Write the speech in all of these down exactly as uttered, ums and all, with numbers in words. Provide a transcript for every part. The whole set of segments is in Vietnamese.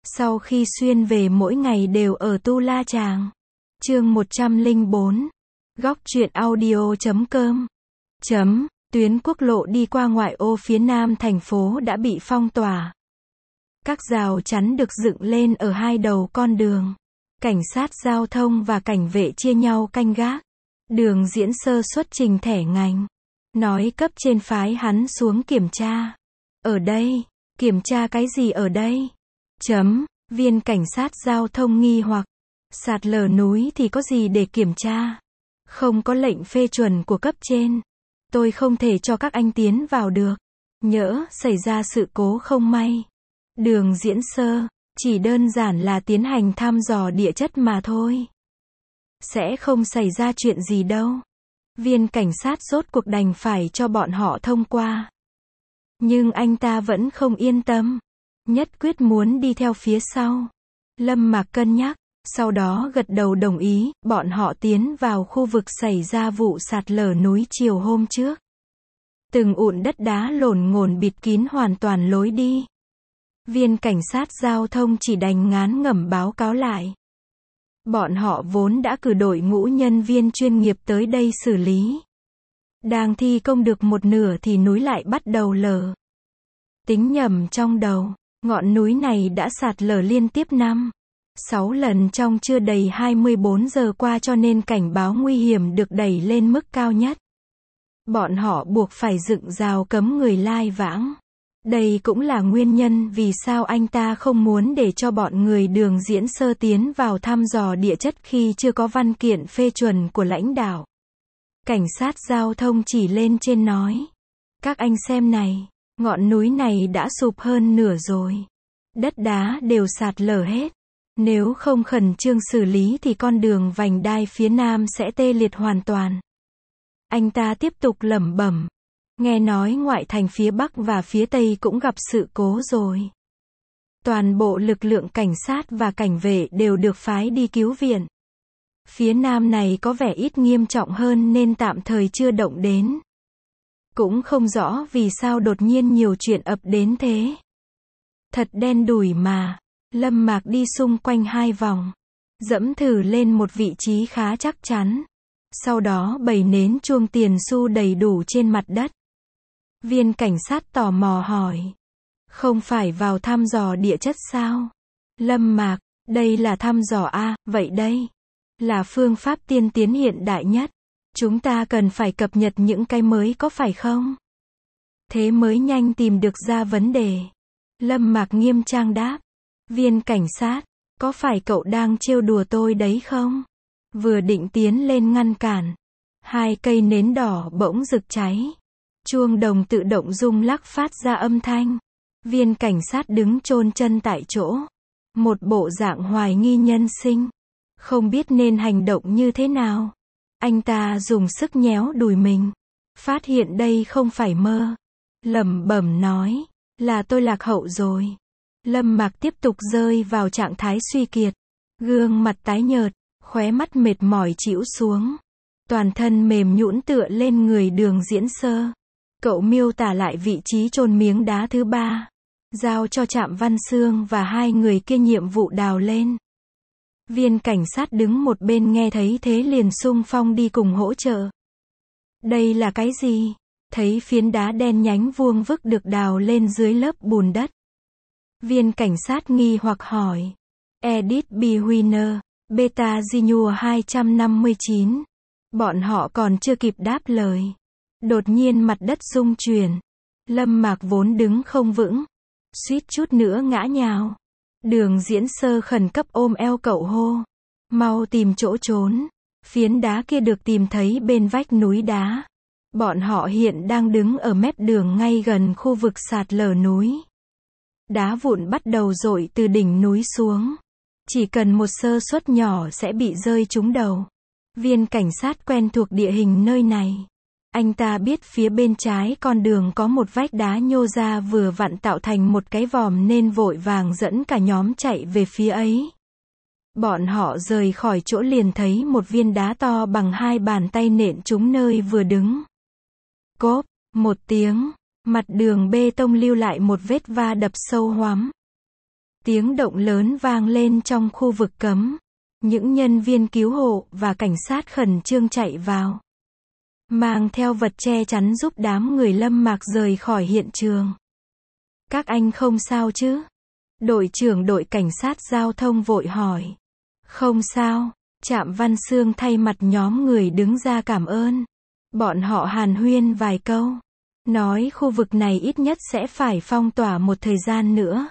Sau khi xuyên về mỗi ngày đều ở Tu La Chàng. Chương một trăm lẻ bốn. Góc truyện audio chấm com. Chấm, tuyến quốc lộ đi qua ngoại ô phía nam thành phố đã bị phong tỏa. Các rào chắn được dựng lên ở hai đầu con đường. Cảnh sát giao thông và cảnh vệ chia nhau canh gác. Đường Diễn Sơ xuất trình thẻ ngành. Nói cấp trên phái hắn xuống kiểm tra. Ở đây, kiểm tra cái gì ở đây? Chấm, viên cảnh sát giao thông nghi hoặc. Sạt lở núi thì có gì để kiểm tra? Không có lệnh phê chuẩn của cấp trên. Tôi không thể cho các anh tiến vào được. Nhỡ xảy ra sự cố không may. Đường Diễn Sơ, chỉ đơn giản là tiến hành thăm dò địa chất mà thôi. Sẽ không xảy ra chuyện gì đâu. Viên cảnh sát rốt cuộc đành phải cho bọn họ thông qua. Nhưng anh ta vẫn không yên tâm. Nhất quyết muốn đi theo phía sau. Lâm Mạc cân nhắc, sau đó gật đầu đồng ý, bọn họ tiến vào khu vực xảy ra vụ sạt lở núi chiều hôm trước. Từng ụn đất đá lổn ngổn bịt kín hoàn toàn lối đi. Viên cảnh sát giao thông chỉ đành ngán ngẩm báo cáo lại. Bọn họ vốn đã cử đội ngũ nhân viên chuyên nghiệp tới đây xử lý. Đang thi công được một nửa thì núi lại bắt đầu lở. Tính nhầm trong đầu, ngọn núi này đã sạt lở liên tiếp năm, sáu lần trong chưa đầy hai mươi bốn giờ qua, cho nên cảnh báo nguy hiểm được đẩy lên mức cao nhất. Bọn họ buộc phải dựng rào cấm người lai vãng. Đây cũng là nguyên nhân vì sao anh ta không muốn để cho bọn người Đường Diễn Sơ tiến vào thăm dò địa chất khi chưa có văn kiện phê chuẩn của lãnh đạo. Cảnh sát giao thông chỉ lên trên nói. Các anh xem này, ngọn núi này đã sụp hơn nửa rồi. Đất đá đều sạt lở hết. Nếu không khẩn trương xử lý thì con đường vành đai phía nam sẽ tê liệt hoàn toàn. Anh ta tiếp tục lẩm bẩm. Nghe nói ngoại thành phía Bắc và phía Tây cũng gặp sự cố rồi. Toàn bộ lực lượng cảnh sát và cảnh vệ đều được phái đi cứu viện. Phía Nam này có vẻ ít nghiêm trọng hơn nên tạm thời chưa động đến. Cũng không rõ vì sao đột nhiên nhiều chuyện ập đến thế. Thật đen đủi mà. Lâm Mạc đi xung quanh hai vòng. Dẫm thử lên một vị trí khá chắc chắn. Sau đó bày nến chuông tiền xu đầy đủ trên mặt đất. Viên cảnh sát tò mò hỏi. Không phải vào thăm dò địa chất sao? Lâm Mạc, đây là thăm dò a, vậy đây là phương pháp tiên tiến hiện đại nhất. Chúng ta cần phải cập nhật những cái mới có phải không? Thế mới nhanh tìm được ra vấn đề. Lâm Mạc nghiêm trang đáp. Viên cảnh sát, có phải cậu đang trêu đùa tôi đấy không? Vừa định tiến lên ngăn cản. Hai cây nến đỏ bỗng rực cháy. Chuông đồng tự động rung lắc phát ra âm thanh. Viên cảnh sát đứng chôn chân tại chỗ. Một bộ dạng hoài nghi nhân sinh. Không biết nên hành động như thế nào. Anh ta dùng sức nhéo đùi mình. Phát hiện đây không phải mơ. Lẩm bẩm nói. Là tôi lạc hậu rồi. Lâm Mạc tiếp tục rơi vào trạng thái suy kiệt. Gương mặt tái nhợt. Khóe mắt mệt mỏi chĩu xuống. Toàn thân mềm nhũn tựa lên người Đường Diễn Sơ. Cậu miêu tả lại vị trí chôn miếng đá thứ ba. Giao cho Trạm Văn Xương và hai người kia nhiệm vụ đào lên. Viên cảnh sát đứng một bên nghe thấy thế liền xung phong đi cùng hỗ trợ. Đây là cái gì? Thấy phiến đá đen nhánh vuông vức được đào lên dưới lớp bùn đất. Viên cảnh sát nghi hoặc hỏi. Edith B. Wiener, Beta Ginua hai trăm năm mươi chín. Bọn họ còn chưa kịp đáp lời. Đột nhiên mặt đất rung chuyển. Lâm Mạc vốn đứng không vững. Suýt chút nữa ngã nhào. Đường Diễn Sơ khẩn cấp ôm eo cậu hô. Mau tìm chỗ trốn. Phiến đá kia được tìm thấy bên vách núi đá. Bọn họ hiện đang đứng ở mép đường ngay gần khu vực sạt lở núi. Đá vụn bắt đầu dội từ đỉnh núi xuống. Chỉ cần một sơ suất nhỏ sẽ bị rơi trúng đầu. Viên cảnh sát quen thuộc địa hình nơi này. Anh ta biết phía bên trái con đường có một vách đá nhô ra vừa vặn tạo thành một cái vòm nên vội vàng dẫn cả nhóm chạy về phía ấy. Bọn họ rời khỏi chỗ liền thấy một viên đá to bằng hai bàn tay nện trúng nơi vừa đứng. Cốp, một tiếng, mặt đường bê tông lưu lại một vết va đập sâu hoắm. Tiếng động lớn vang lên trong khu vực cấm. Những nhân viên cứu hộ và cảnh sát khẩn trương chạy vào, mang theo vật che chắn giúp đám người Lâm Mạc rời khỏi hiện trường. Các anh không sao chứ? Đội trưởng đội cảnh sát giao thông vội hỏi. Không sao, Trạm Văn Xương thay mặt nhóm người đứng ra cảm ơn. Bọn họ hàn huyên vài câu, nói khu vực này ít nhất sẽ phải phong tỏa một thời gian nữa.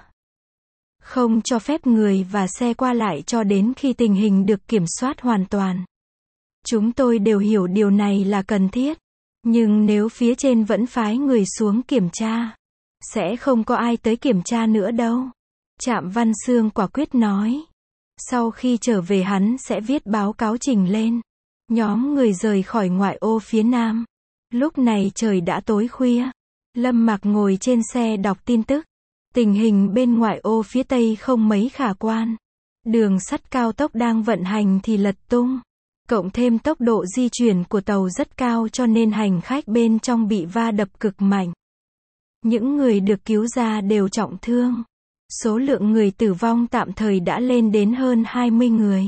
Không cho phép người và xe qua lại cho đến khi tình hình được kiểm soát hoàn toàn. Chúng tôi đều hiểu điều này là cần thiết. Nhưng nếu phía trên vẫn phái người xuống kiểm tra, sẽ không có ai tới kiểm tra nữa đâu. Trạm Văn Xương quả quyết nói. Sau khi trở về hắn sẽ viết báo cáo trình lên. Nhóm người rời khỏi ngoại ô phía nam. Lúc này trời đã tối khuya. Lâm Mạc ngồi trên xe đọc tin tức. Tình hình bên ngoại ô phía tây không mấy khả quan. Đường sắt cao tốc đang vận hành thì lật tung. Cộng thêm tốc độ di chuyển của tàu rất cao cho nên hành khách bên trong bị va đập cực mạnh. Những người được cứu ra đều trọng thương. Số lượng người tử vong tạm thời đã lên đến hơn hai mươi người.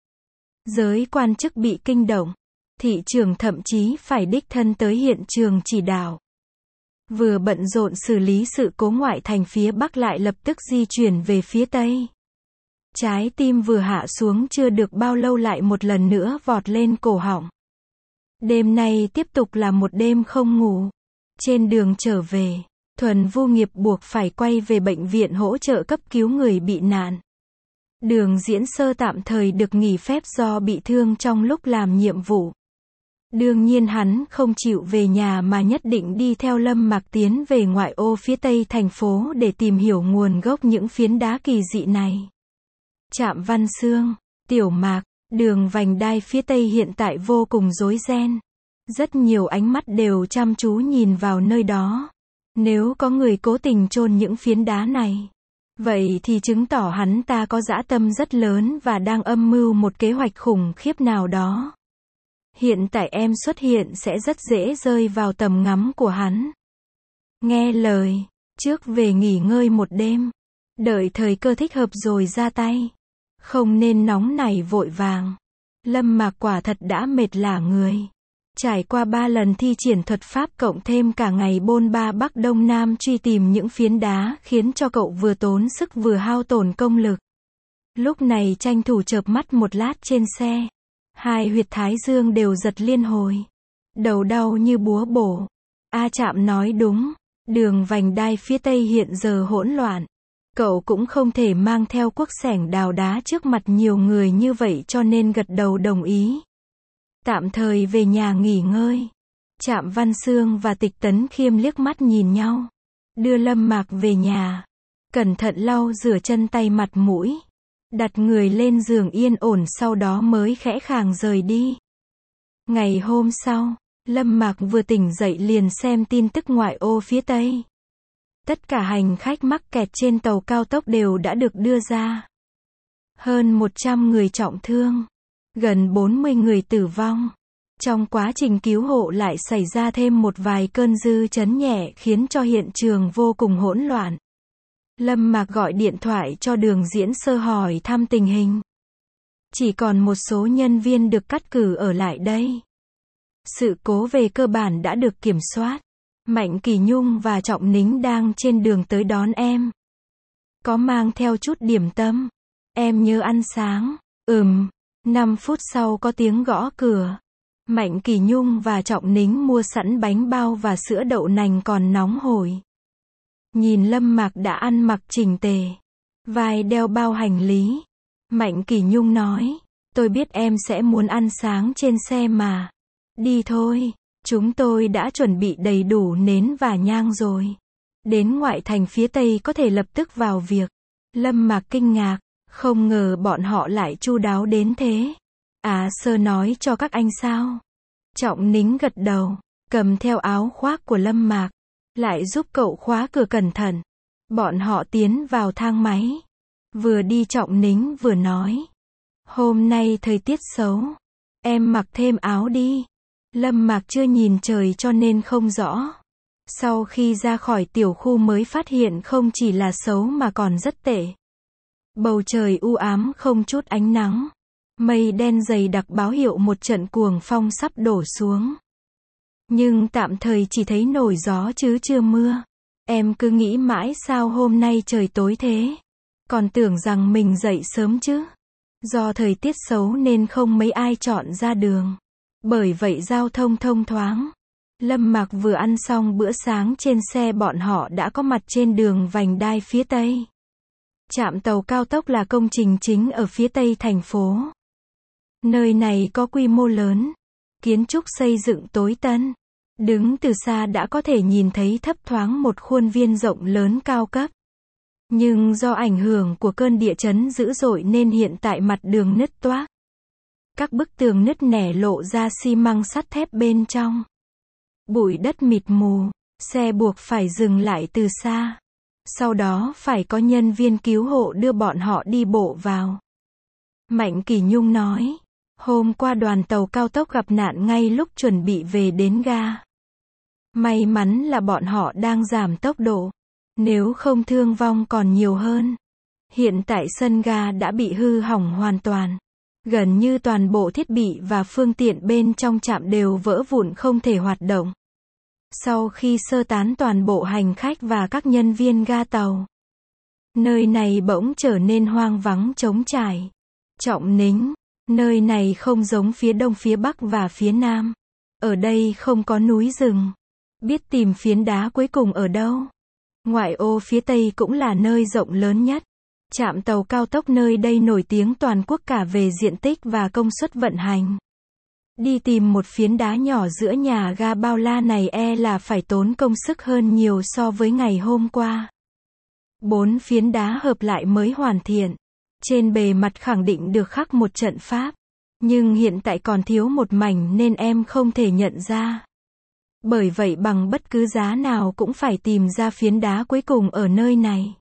Giới quan chức bị kinh động. Thị trưởng thậm chí phải đích thân tới hiện trường chỉ đạo. Vừa bận rộn xử lý sự cố ngoại thành phía Bắc lại lập tức di chuyển về phía Tây. Trái tim vừa hạ xuống chưa được bao lâu lại một lần nữa vọt lên cổ họng. Đêm nay tiếp tục là một đêm không ngủ. Trên đường trở về, Thuần Vu Nghiệp buộc phải quay về bệnh viện hỗ trợ cấp cứu người bị nạn. Đường Diễn Sơ tạm thời được nghỉ phép do bị thương trong lúc làm nhiệm vụ. Đương nhiên hắn không chịu về nhà mà nhất định đi theo Lâm Mạc tiến về ngoại ô phía tây thành phố để tìm hiểu nguồn gốc những phiến đá kỳ dị này. Trạm Văn Xương, Tiểu Mạc, đường vành đai phía tây hiện tại vô cùng rối ren. Rất nhiều ánh mắt đều chăm chú nhìn vào nơi đó. Nếu có người cố tình chôn những phiến đá này, vậy thì chứng tỏ hắn ta có dã tâm rất lớn và đang âm mưu một kế hoạch khủng khiếp nào đó. Hiện tại em xuất hiện sẽ rất dễ rơi vào tầm ngắm của hắn. Nghe lời, trước về nghỉ ngơi một đêm. Đợi thời cơ thích hợp rồi ra tay. Không nên nóng nảy vội vàng. Lâm Mạc quả thật đã mệt lả người. Trải qua ba lần thi triển thuật pháp cộng thêm cả ngày bôn ba Bắc Đông Nam truy tìm những phiến đá khiến cho cậu vừa tốn sức vừa hao tổn công lực. Lúc này tranh thủ chợp mắt một lát trên xe. Hai huyệt thái dương đều giật liên hồi. Đầu đau như búa bổ. A Trạm nói đúng. Đường vành đai phía tây hiện giờ hỗn loạn. Cậu cũng không thể mang theo cuốc xẻng đào đá trước mặt nhiều người như vậy cho nên gật đầu đồng ý. Tạm thời về nhà nghỉ ngơi. Trạm Văn Xương và Tịch Tấn Khiêm liếc mắt nhìn nhau. Đưa Lâm Mạc về nhà. Cẩn thận lau rửa chân tay mặt mũi. Đặt người lên giường yên ổn sau đó mới khẽ khàng rời đi. Ngày hôm sau, Lâm Mạc vừa tỉnh dậy liền xem tin tức ngoại ô phía Tây. Tất cả hành khách mắc kẹt trên tàu cao tốc đều đã được đưa ra. Hơn một trăm người trọng thương. Gần bốn mươi người tử vong. Trong quá trình cứu hộ lại xảy ra thêm một vài cơn dư chấn nhẹ khiến cho hiện trường vô cùng hỗn loạn. Lâm Mạc gọi điện thoại cho Đường Diễn Sơ hỏi thăm tình hình. Chỉ còn một số nhân viên được cắt cử ở lại đây. Sự cố về cơ bản đã được kiểm soát. Mạnh Kỳ Nhung và Trọng Nính đang trên đường tới đón em. Có mang theo chút điểm tâm. Em nhớ ăn sáng. Ừm. năm phút sau có tiếng gõ cửa. Mạnh Kỳ Nhung và Trọng Nính mua sẵn bánh bao và sữa đậu nành còn nóng hổi. Nhìn Lâm Mạc đã ăn mặc chỉnh tề. Vai đeo bao hành lý. Mạnh Kỳ Nhung nói. Tôi biết em sẽ muốn ăn sáng trên xe mà. Đi thôi. Chúng tôi đã chuẩn bị đầy đủ nến và nhang rồi. Đến ngoại thành phía Tây có thể lập tức vào việc. Lâm Mạc kinh ngạc. Không ngờ bọn họ lại chu đáo đến thế. À Sơ nói cho các anh sao? Trọng Nính gật đầu. Cầm theo áo khoác của Lâm Mạc. Lại giúp cậu khóa cửa cẩn thận. Bọn họ tiến vào thang máy. Vừa đi Trọng Nính vừa nói. Hôm nay thời tiết xấu. Em mặc thêm áo đi. Lâm Mạc chưa nhìn trời cho nên không rõ. Sau khi ra khỏi tiểu khu mới phát hiện không chỉ là xấu mà còn rất tệ. Bầu trời u ám không chút ánh nắng. Mây đen dày đặc báo hiệu một trận cuồng phong sắp đổ xuống. Nhưng tạm thời chỉ thấy nổi gió chứ chưa mưa. Em cứ nghĩ mãi sao hôm nay trời tối thế. Còn tưởng rằng mình dậy sớm chứ. Do thời tiết xấu nên không mấy ai chọn ra đường. Bởi vậy giao thông thông thoáng. Lâm Mạc vừa ăn xong bữa sáng trên xe, bọn họ đã có mặt trên đường vành đai phía Tây. Trạm tàu cao tốc là công trình chính ở phía Tây thành phố. Nơi này có quy mô lớn. Kiến trúc xây dựng tối tân. Đứng từ xa đã có thể nhìn thấy thấp thoáng một khuôn viên rộng lớn cao cấp. Nhưng do ảnh hưởng của cơn địa chấn dữ dội nên hiện tại mặt đường nứt toác. Các bức tường nứt nẻ lộ ra xi măng sắt thép bên trong. Bụi đất mịt mù, xe buộc phải dừng lại từ xa. Sau đó phải có nhân viên cứu hộ đưa bọn họ đi bộ vào. Mạnh Kỷ Nhung nói, hôm qua đoàn tàu cao tốc gặp nạn ngay lúc chuẩn bị về đến ga. May mắn là bọn họ đang giảm tốc độ, nếu không thương vong còn nhiều hơn. Hiện tại sân ga đã bị hư hỏng hoàn toàn. Gần như toàn bộ thiết bị và phương tiện bên trong trạm đều vỡ vụn không thể hoạt động. Sau khi sơ tán toàn bộ hành khách và các nhân viên ga tàu, nơi này bỗng trở nên hoang vắng trống trải. Trọng Nính, nơi này không giống phía Đông, phía Bắc và phía Nam. Ở đây không có núi rừng. Biết tìm phiến đá cuối cùng ở đâu? Ngoại ô phía Tây cũng là nơi rộng lớn nhất. Trạm tàu cao tốc nơi đây nổi tiếng toàn quốc cả về diện tích và công suất vận hành. Đi tìm một phiến đá nhỏ giữa nhà ga bao la này e là phải tốn công sức hơn nhiều so với ngày hôm qua. Bốn phiến đá hợp lại mới hoàn thiện. Trên bề mặt khẳng định được khắc một trận pháp. Nhưng hiện tại còn thiếu một mảnh nên em không thể nhận ra. Bởi vậy bằng bất cứ giá nào cũng phải tìm ra phiến đá cuối cùng ở nơi này.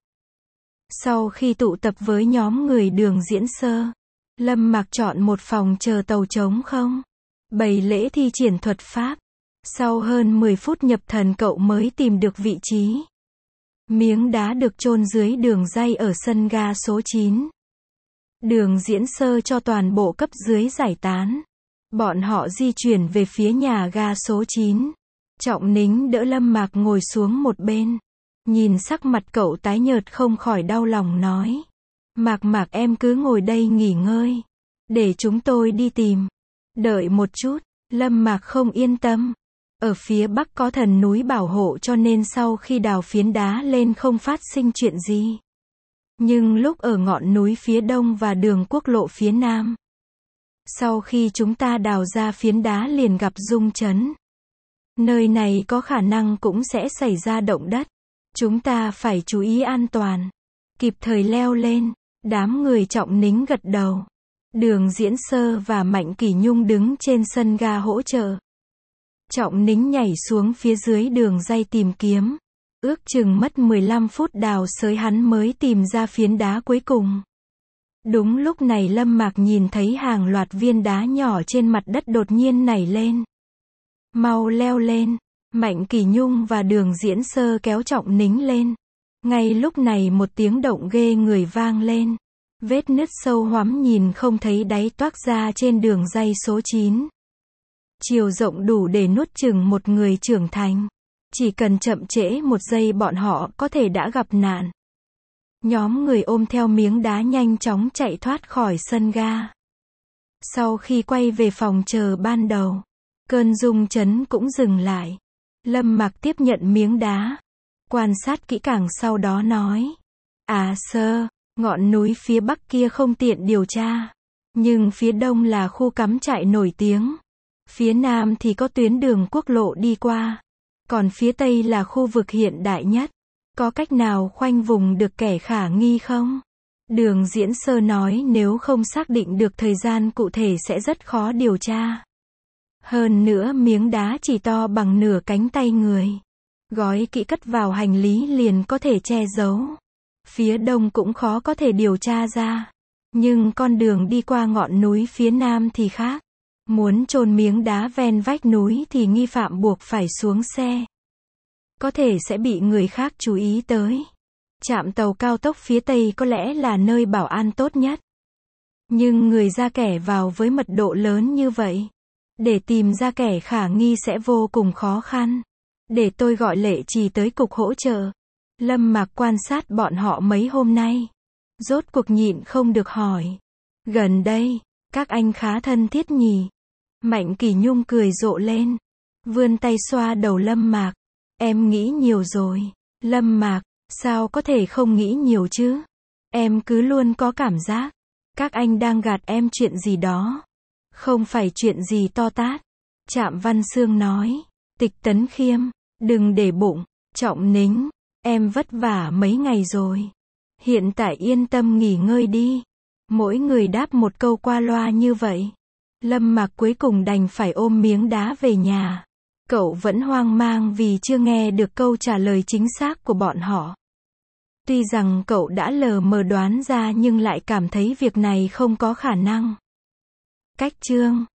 Sau khi tụ tập với nhóm người Đường Diễn Sơ, Lâm Mạc chọn một phòng chờ tàu trống không. Bày lễ thi triển thuật pháp. Sau hơn mười phút nhập thần cậu mới tìm được vị trí. Miếng đá được chôn dưới đường ray ở sân ga số chín. Đường Diễn Sơ cho toàn bộ cấp dưới giải tán. Bọn họ di chuyển về phía nhà ga số chín. Trọng Nính đỡ Lâm Mạc ngồi xuống một bên. Nhìn sắc mặt cậu tái nhợt không khỏi đau lòng nói. Mạc Mạc em cứ ngồi đây nghỉ ngơi. Để chúng tôi đi tìm. Đợi một chút, Lâm Mạc không yên tâm. Ở phía Bắc có thần núi bảo hộ cho nên sau khi đào phiến đá lên không phát sinh chuyện gì. Nhưng lúc ở ngọn núi phía Đông và đường quốc lộ phía Nam, sau khi chúng ta đào ra phiến đá liền gặp rung chấn. Nơi này có khả năng cũng sẽ xảy ra động đất. Chúng ta phải chú ý an toàn. Kịp thời leo lên. Đám người Trọng Nính gật đầu. Đường Diễn Sơ và Mạnh Kỷ Nhung đứng trên sân ga hỗ trợ. Trọng Nính nhảy xuống phía dưới đường ray tìm kiếm. Ước chừng mất mười lăm phút đào xới hắn mới tìm ra phiến đá cuối cùng. Đúng lúc này Lâm Mạc nhìn thấy hàng loạt viên đá nhỏ trên mặt đất đột nhiên nảy lên. Mau leo lên. Mạnh Kỷ Nhung và Đường Diễn Sơ kéo Trọng Nính lên. Ngay lúc này một tiếng động ghê người vang lên. Vết nứt sâu hoắm nhìn không thấy đáy toác ra trên đường ray số chín. Chiều rộng đủ để nuốt chừng một người trưởng thành. Chỉ cần chậm trễ một giây bọn họ có thể đã gặp nạn. Nhóm người ôm theo miếng đá nhanh chóng chạy thoát khỏi sân ga. Sau khi quay về phòng chờ ban đầu, cơn rung chấn cũng dừng lại. Lâm Mạc tiếp nhận miếng đá, quan sát kỹ càng sau đó nói. À Sơ, ngọn núi phía Bắc kia không tiện điều tra. Nhưng phía Đông là khu cắm trại nổi tiếng. Phía Nam thì có tuyến đường quốc lộ đi qua. Còn phía Tây là khu vực hiện đại nhất. Có cách nào khoanh vùng được kẻ khả nghi không? Đường Diễn Sơ nói nếu không xác định được thời gian cụ thể sẽ rất khó điều tra. Hơn nữa miếng đá chỉ to bằng nửa cánh tay người. Gói kỹ cất vào hành lý liền có thể che giấu. Phía Đông cũng khó có thể điều tra ra. Nhưng con đường đi qua ngọn núi phía Nam thì khác. Muốn chôn miếng đá ven vách núi thì nghi phạm buộc phải xuống xe. Có thể sẽ bị người khác chú ý tới. Trạm tàu cao tốc phía Tây có lẽ là nơi bảo an tốt nhất. Nhưng người ra kẻ vào với mật độ lớn như vậy, để tìm ra kẻ khả nghi sẽ vô cùng khó khăn. Để tôi gọi Lệ Trì tới cục hỗ trợ. Lâm Mạc quan sát bọn họ mấy hôm nay. Rốt cuộc nhịn không được hỏi. Gần đây, các anh khá thân thiết nhỉ? Mạnh Kỳ Nhung cười rộ lên. Vươn tay xoa đầu Lâm Mạc. Em nghĩ nhiều rồi. Lâm Mạc, sao có thể không nghĩ nhiều chứ? Em cứ luôn có cảm giác các anh đang gạt em chuyện gì đó. Không phải chuyện gì to tát. Trạm Văn Xương nói. Tịch Tấn Khiêm, đừng để bụng. Trọng Nính, em vất vả mấy ngày rồi. Hiện tại yên tâm nghỉ ngơi đi. Mỗi người đáp một câu qua loa như vậy. Lâm Mạc cuối cùng đành phải ôm miếng đá về nhà. Cậu vẫn hoang mang vì chưa nghe được câu trả lời chính xác của bọn họ. Tuy rằng cậu đã lờ mờ đoán ra nhưng lại cảm thấy việc này không có khả năng. Cách chương